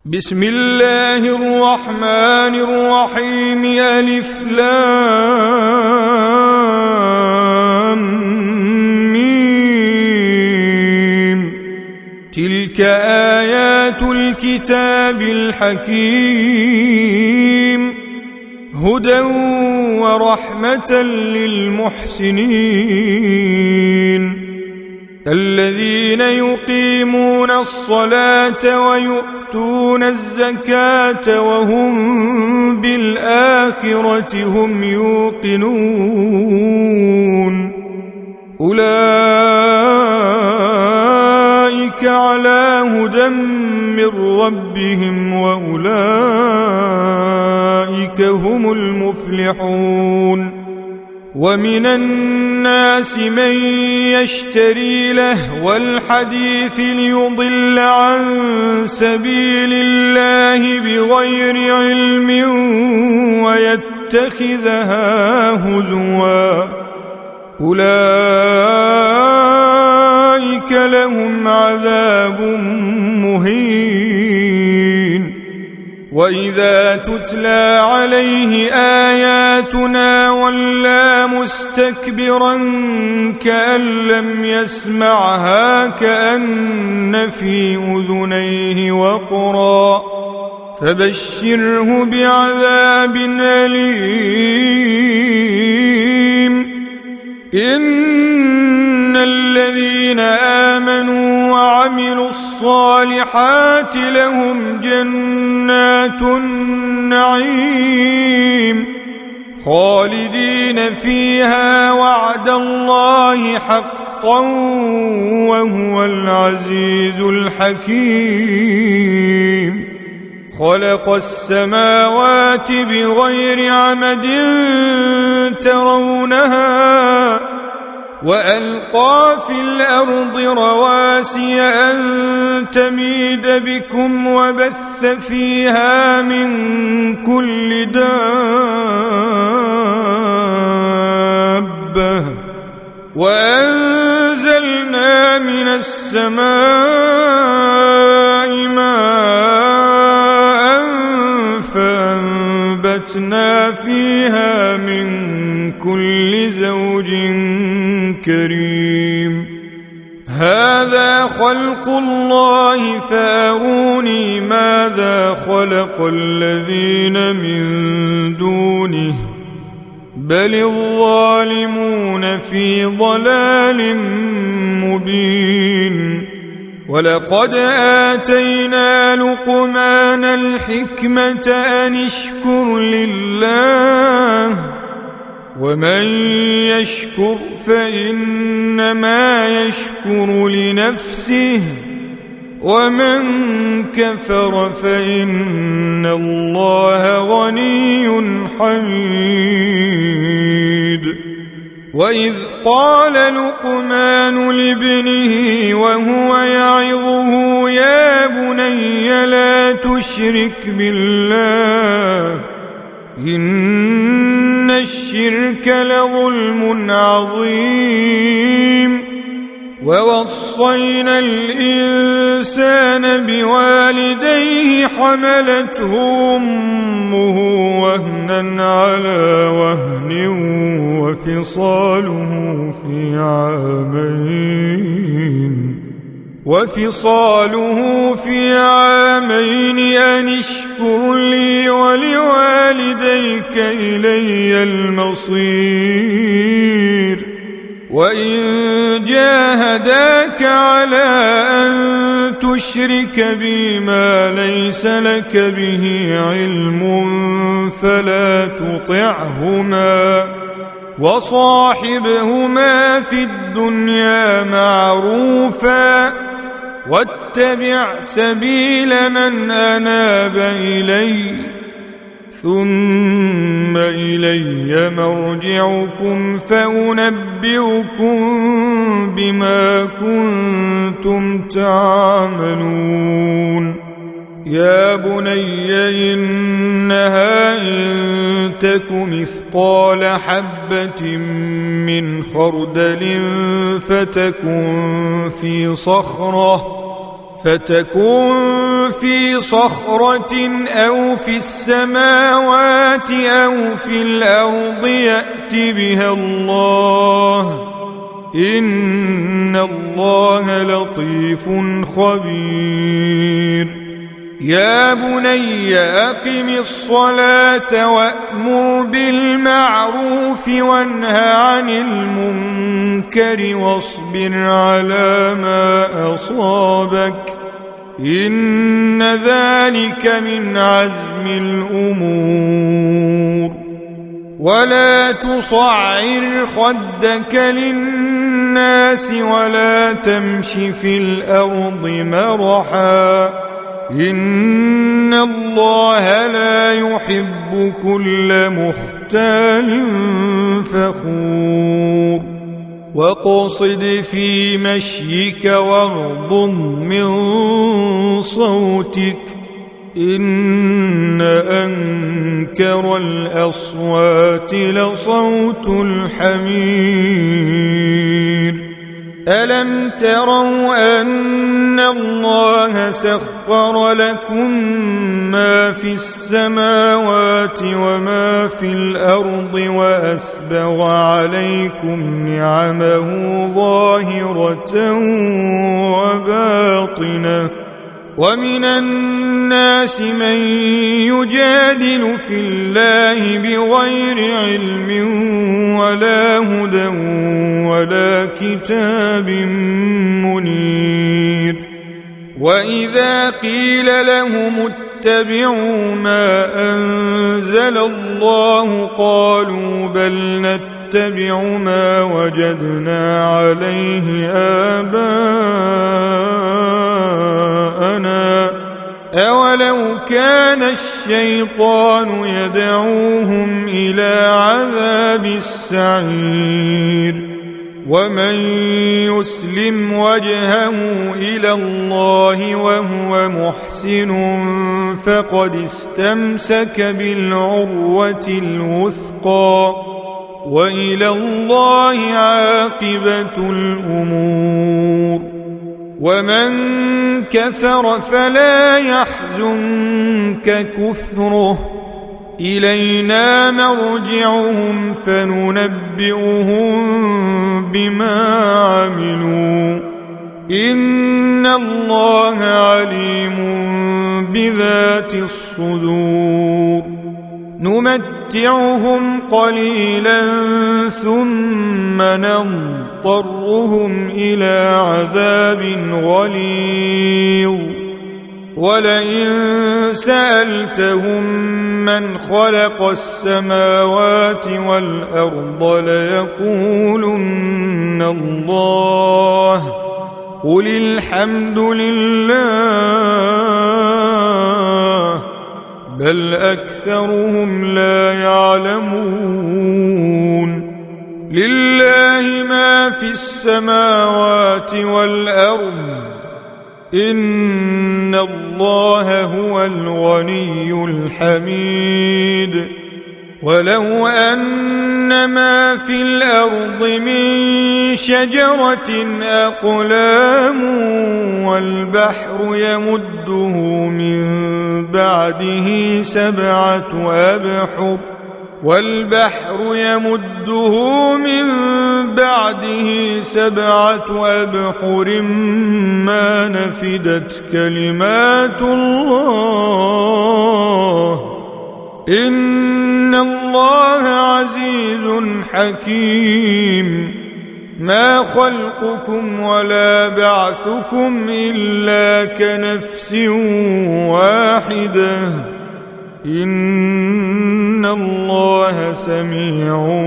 بسم الله الرحمن الرحيم. ألف لام ميم. تلك آيات الكتاب الحكيم هدى ورحمة للمحسنين الذين يقيمون الصلاة ويؤتون الزكاة وهم بالآخرة هم يوقنون أولئك على هدى من ربهم وأولئك هم المفلحون. ومن الناس من يشتري لهو الحديث ليضل عن سبيل الله بغير علم ويتخذها هزوا أولئك لهم عذاب مهين. وإذا تتلى عليه آياتنا ولى مستكبرا كأن لم يسمعها كأن في أذنيه وقرا فبشره بعذاب أليم. إن الذين آمنوا وعملوا الصالحات لهم جنات النعيم خالدين فيها وعد الله حقا وهو العزيز الحكيم. خلق السماوات بغير عمد ترونها وألقى في الأرض رواسي أن تميد بكم وبث فيها من كل دابة وأنزلنا من السماء ماء فأنبتنا فيها من كل زوج كريم. هذا خلق الله فأروني ماذا خلق الذين من دونه بل الظالمون في ضلال مبين. ولقد آتينا لقمان الحكمة أن اشكر لله ومن يشكر فإنما يشكر لنفسه ومن كفر فإن الله غني حميد. وإذ قال لقمان لابنه وهو يعظه يا بني لا تشرك بالله إن الشرك لظلم عظيم. ووصينا الإنسان بوالديه حملته أمه وهنا على وهن وفصاله في عامين أن اشكر لي ولوالديك إلي المصير. وإن جاهداك على أن تشرك بي ما ليس لك به علم فلا تطعهما وصاحبهما في الدنيا معروفا واتبع سبيل من أناب إلي ثم إلي مرجعكم فأنبئكم بما كنتم تعملون. يا بني إنها إن تك مثقال حبة من خردل فتكن قل في صخرة أو في السماوات أو في الأرض يأت بها الله إن الله لطيف خبير يا بني أقم الصلاة وأمر بالمعروف وانه عن المنكر واصبر على ما أصابك إن ذلك من عزم الأمور ولا تصعر خدك للناس ولا تمش في الأرض مرحا إن الله لا يحب كل مختال فخور واقصد في مشيك واغضض من صوتك إن أنكر الأصوات لصوت الحمير ألم تروا أن الله سخر لكم ما في السماوات وما في الأرض وأسبغ عليكم نعمه ظاهرة وباطنة ومن الناس من يجادل في الله بغير علم ولا هدى ولا كتاب منير وإذا قيل لهم اتبعوا ما أنزل الله قالوا بل نتبع ما وجدنا عليه آباءنا أولو كان الشيطان يدعوهم إلى عذاب السعير ومن يسلم وجهه إلى الله وهو محسن فقد استمسك بالعروة الوثقى وإلى الله عاقبة الأمور ومن كفر فلا يحزنك كفره إلينا مرجعهم فننبئهم بما عملوا إن الله عليم بذات الصدور نمتعهم قليلا ثم نضطرهم إلى عذاب غليظ ولئن سألتهم من خلق السماوات والأرض ليقولن الله قل الحمد لله بل أكثرهم لا يعلمون لله ما في السماوات والأرض إن الله هو الغني الحميد ولو أن ما في الأرض من شجرة أقلام والبحر يمده من بعده سبعة أبحر ما نفدت كلمات الله إن الله عزيز حكيم ما خلقكم ولا بعثكم إلا كنفس واحدة إن الله سميع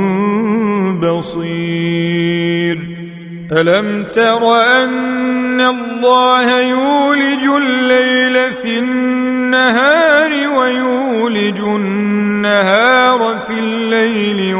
بصير ألم تر أن الله يولج الليل في النهار ويولج النهار في الليل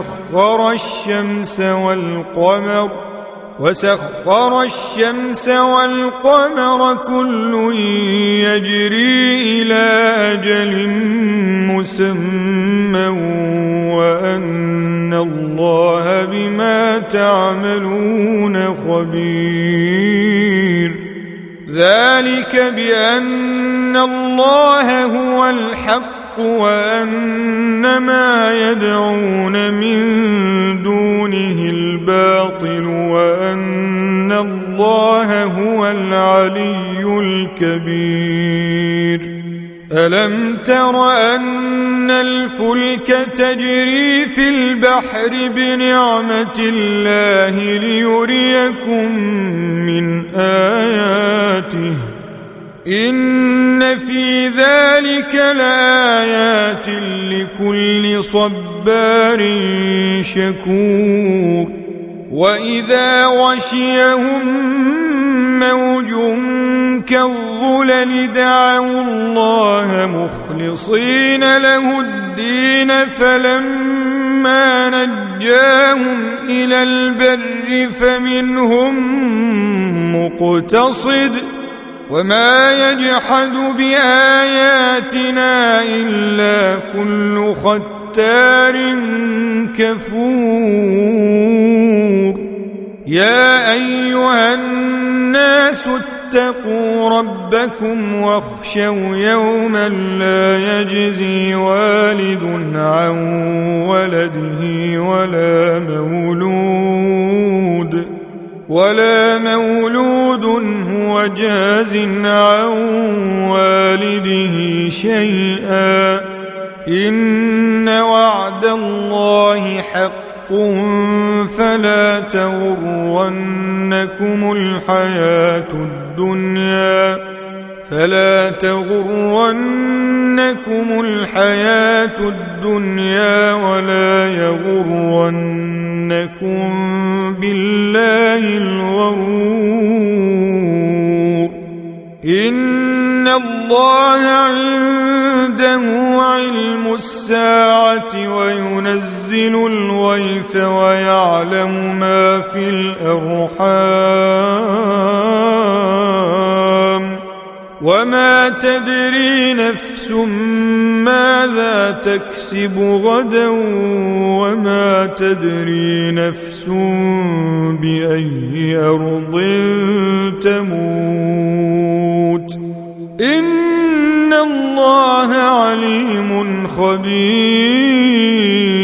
وسخر الشمس والقمر كل يجري إلى أجل مسمى وأن الله بما تعملون خبير ذلك بأن الله هو الحق وأن ما يدعون من دونه الباطل وأن الله هو العلي الكبير ألم تر أن الفلك تجري في البحر بنعمة الله ليريكم من آياته إن في ذلك لآيات لكل صبار شكور وإذا غشيهم موج كالظلل دعوا الله مخلصين له الدين فلما نجاهم إلى البر فمنهم مقتصد وما يجحد بآياتنا إلا كل ختار كفور يا أيها الناس اتقوا ربكم واخشوا يوما لا يجزي والد عن ولده ولا مولود هو جاز عن والده شيئا إن وعد الله حق فلا تغرنكم الحياة الدنيا ولا يغرنكم بالله الغرور إن الله عنده علم الساعة وينزل الغيث ويعلم ما في الأرحام وما تدري نفس ماذا تكسب غدا وما تدري نفس بأي أرض تموت إن الله عليم خبير